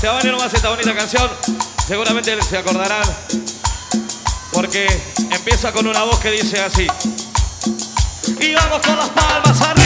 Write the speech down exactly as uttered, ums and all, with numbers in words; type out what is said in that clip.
Se va a venir nomás esta bonita canción. Seguramente se acordarán, porque empieza con una voz que dice así. Y vamos con las palmas arriba.